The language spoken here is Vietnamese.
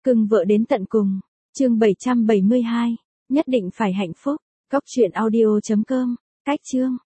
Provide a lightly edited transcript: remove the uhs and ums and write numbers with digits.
Cưng vợ đến tận cùng. Chương 772. Nhất định phải hạnh phúc. Cóc truyện audio.com. Cách chương.